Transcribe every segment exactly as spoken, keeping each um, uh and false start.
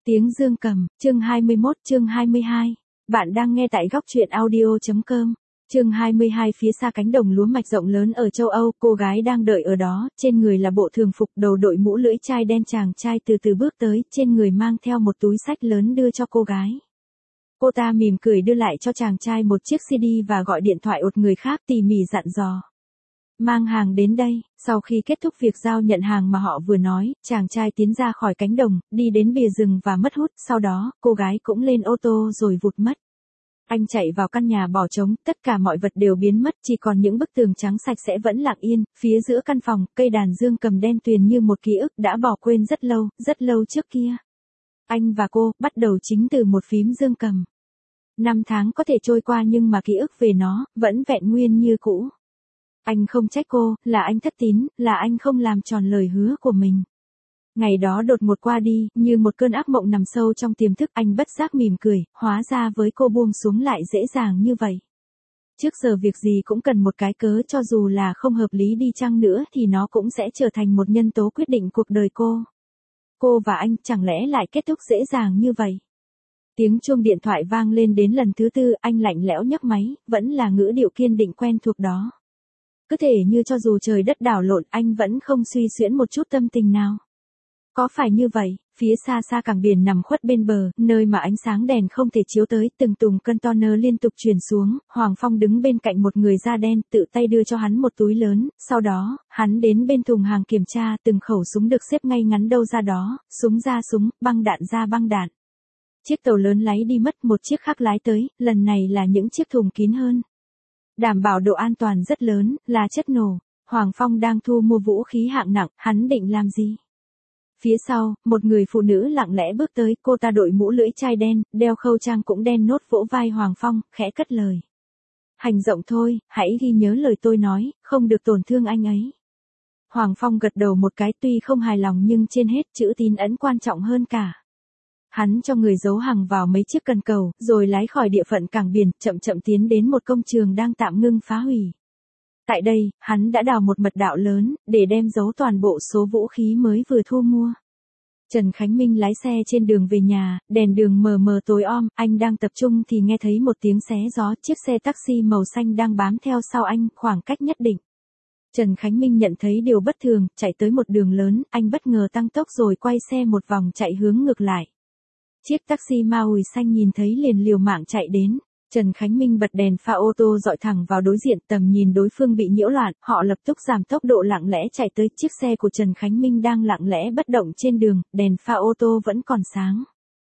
Tiếng dương cầm, chương hai mươi mốt, chương hai mươi hai. Bạn đang nghe tại góc truyện audio.com. Chương hai mươi hai. Phía xa cánh đồng lúa mạch rộng lớn ở châu Âu, cô gái đang đợi ở đó, trên người là bộ thường phục, đầu đội mũ lưỡi chai đen. Chàng trai từ từ bước tới, trên người mang theo một túi sách lớn đưa cho cô gái. Cô ta mỉm cười đưa lại cho chàng trai một chiếc xê đê và gọi điện thoại một người khác, tỉ mỉ dặn dò. Mang hàng đến đây. Sau khi kết thúc việc giao nhận hàng mà họ vừa nói, chàng trai tiến ra khỏi cánh đồng, đi đến bìa rừng và mất hút, sau đó, cô gái cũng lên ô tô rồi vụt mất. Anh chạy vào căn nhà bỏ trống, tất cả mọi vật đều biến mất, chỉ còn những bức tường trắng sạch sẽ vẫn lặng yên, phía giữa căn phòng, cây đàn dương cầm đen tuyền như một ký ức đã bỏ quên rất lâu, rất lâu trước kia. Anh và cô, bắt đầu chính từ một phím dương cầm. Năm tháng có thể trôi qua nhưng mà ký ức về nó, vẫn vẹn nguyên như cũ. Anh không trách cô, là anh thất tín, là anh không làm tròn lời hứa của mình. Ngày đó đột ngột qua đi, như một cơn ác mộng nằm sâu trong tiềm thức, anh bất giác mỉm cười, hóa ra với cô buông xuống lại dễ dàng như vậy. Trước giờ việc gì cũng cần một cái cớ, cho dù là không hợp lý đi chăng nữa thì nó cũng sẽ trở thành một nhân tố quyết định cuộc đời cô. Cô và anh chẳng lẽ lại kết thúc dễ dàng như vậy? Tiếng chuông điện thoại vang lên đến lần thứ tư, anh lạnh lẽo nhấc máy, vẫn là ngữ điệu kiên định quen thuộc đó. Cứ thể như cho dù trời đất đảo lộn, anh vẫn không suy xuyễn một chút tâm tình nào. Có phải như vậy? Phía xa xa cảng biển nằm khuất bên bờ, nơi mà ánh sáng đèn không thể chiếu tới, từng tùng container liên tục chuyển xuống, Hoàng Phong đứng bên cạnh một người da đen, tự tay đưa cho hắn một túi lớn, sau đó, hắn đến bên thùng hàng kiểm tra, từng khẩu súng được xếp ngay ngắn đâu ra đó, súng ra súng, băng đạn ra băng đạn. Chiếc tàu lớn lái đi mất, một chiếc khác lái tới, lần này là những chiếc thùng kín hơn. Đảm bảo độ an toàn rất lớn, là chất nổ. Hoàng Phong đang thu mua vũ khí hạng nặng, hắn định làm gì? Phía sau, một người phụ nữ lặng lẽ bước tới, cô ta đội mũ lưỡi chai đen, đeo khâu trang cũng đen, nốt vỗ vai Hoàng Phong, khẽ cất lời. Hành động thôi, hãy ghi nhớ lời tôi nói, không được tổn thương anh ấy. Hoàng Phong gật đầu một cái, tuy không hài lòng nhưng trên hết chữ tín ấn quan trọng hơn cả. Hắn cho người giấu hàng vào mấy chiếc cần cầu, rồi lái khỏi địa phận cảng biển, chậm chậm tiến đến một công trường đang tạm ngưng phá hủy. Tại đây, hắn đã đào một mật đạo lớn, để đem giấu toàn bộ số vũ khí mới vừa thu mua. Trần Khánh Minh lái xe trên đường về nhà, đèn đường mờ mờ tối om, anh đang tập trung thì nghe thấy một tiếng xé gió, chiếc xe taxi màu xanh đang bám theo sau anh, khoảng cách nhất định. Trần Khánh Minh nhận thấy điều bất thường, chạy tới một đường lớn, anh bất ngờ tăng tốc rồi quay xe một vòng chạy hướng ngược lại. Chiếc taxi Maui xanh nhìn thấy liền liều mạng chạy đến. Trần Khánh Minh bật đèn pha ô tô dọi thẳng vào đối diện, tầm nhìn đối phương bị nhiễu loạn, họ lập tức giảm tốc độ lặng lẽ chạy tới, chiếc xe của Trần Khánh Minh đang lặng lẽ bất động trên đường, đèn pha ô tô vẫn còn sáng.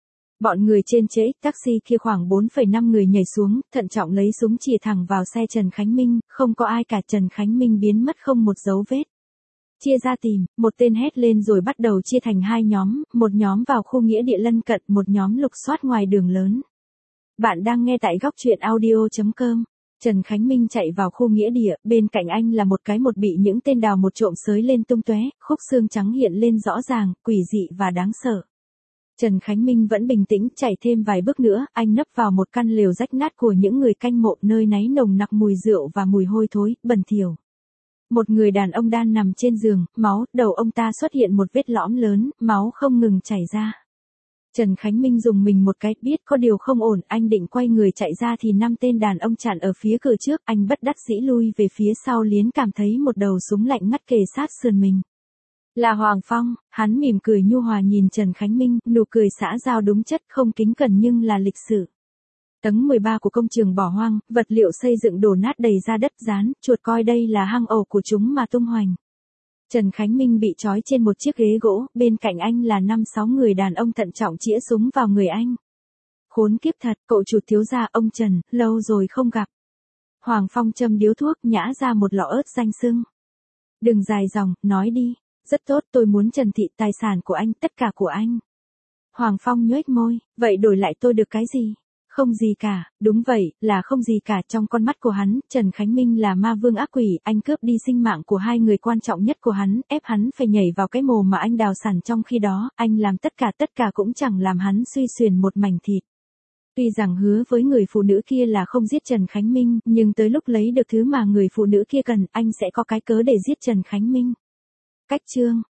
Bọn người trên trễ taxi kia khoảng bốn phẩy năm người nhảy xuống, thận trọng lấy súng chĩa thẳng vào xe Trần Khánh Minh, không có ai cả, Trần Khánh Minh biến mất không một dấu vết. Chia ra tìm, một tên hét lên rồi bắt đầu chia thành hai nhóm, một nhóm vào khu nghĩa địa lân cận, một nhóm lục soát ngoài đường lớn. Bạn đang nghe tại góc truyện audio.com. Trần Khánh Minh chạy vào khu nghĩa địa, bên cạnh anh là một cái một bị những tên đào một trộm xới lên tung tóe, khúc xương trắng hiện lên rõ ràng, quỷ dị và đáng sợ. Trần Khánh Minh vẫn bình tĩnh, chạy thêm vài bước nữa, anh nấp vào một căn lều rách nát của những người canh mộ, nơi náy nồng nặc mùi rượu và mùi hôi thối, bẩn thỉu. Một người đàn ông đan nằm trên giường, máu, đầu ông ta xuất hiện một vết lõm lớn, máu không ngừng chảy ra. Trần Khánh Minh dùng mình một cái, biết có điều không ổn, anh định quay người chạy ra thì năm tên đàn ông chặn ở phía cửa trước, anh bất đắc dĩ lui về phía sau, liến cảm thấy một đầu súng lạnh ngắt kề sát sườn mình. Là Hoàng Phong, hắn mỉm cười nhu hòa nhìn Trần Khánh Minh, nụ cười xã giao đúng chất, không kính cẩn nhưng là lịch sự. Tầng mười ba của công trường bỏ hoang, vật liệu xây dựng đổ nát đầy ra đất, rán, chuột coi đây là hang ổ của chúng mà tung hoành. Trần Khánh Minh bị trói trên một chiếc ghế gỗ, bên cạnh anh là năm sáu người đàn ông thận trọng chĩa súng vào người anh. Khốn kiếp thật, cậu chủ thiếu gia ông Trần, lâu rồi không gặp. Hoàng Phong châm điếu thuốc, nhả ra một lọ ớt danh sưng. Đừng dài dòng, nói đi. Rất tốt, tôi muốn trần thị tài sản của anh, tất cả của anh. Hoàng Phong nhếch môi, vậy đổi lại tôi được cái gì? Không gì cả, đúng vậy, là không gì cả. Trong con mắt của hắn, Trần Khánh Minh là ma vương ác quỷ, anh cướp đi sinh mạng của hai người quan trọng nhất của hắn, ép hắn phải nhảy vào cái mồ mà anh đào sẵn, trong khi đó, anh làm tất cả tất cả cũng chẳng làm hắn suy xuyển một mảnh thịt. Tuy rằng hứa với người phụ nữ kia là không giết Trần Khánh Minh, nhưng tới lúc lấy được thứ mà người phụ nữ kia cần, anh sẽ có cái cớ để giết Trần Khánh Minh. Cách chương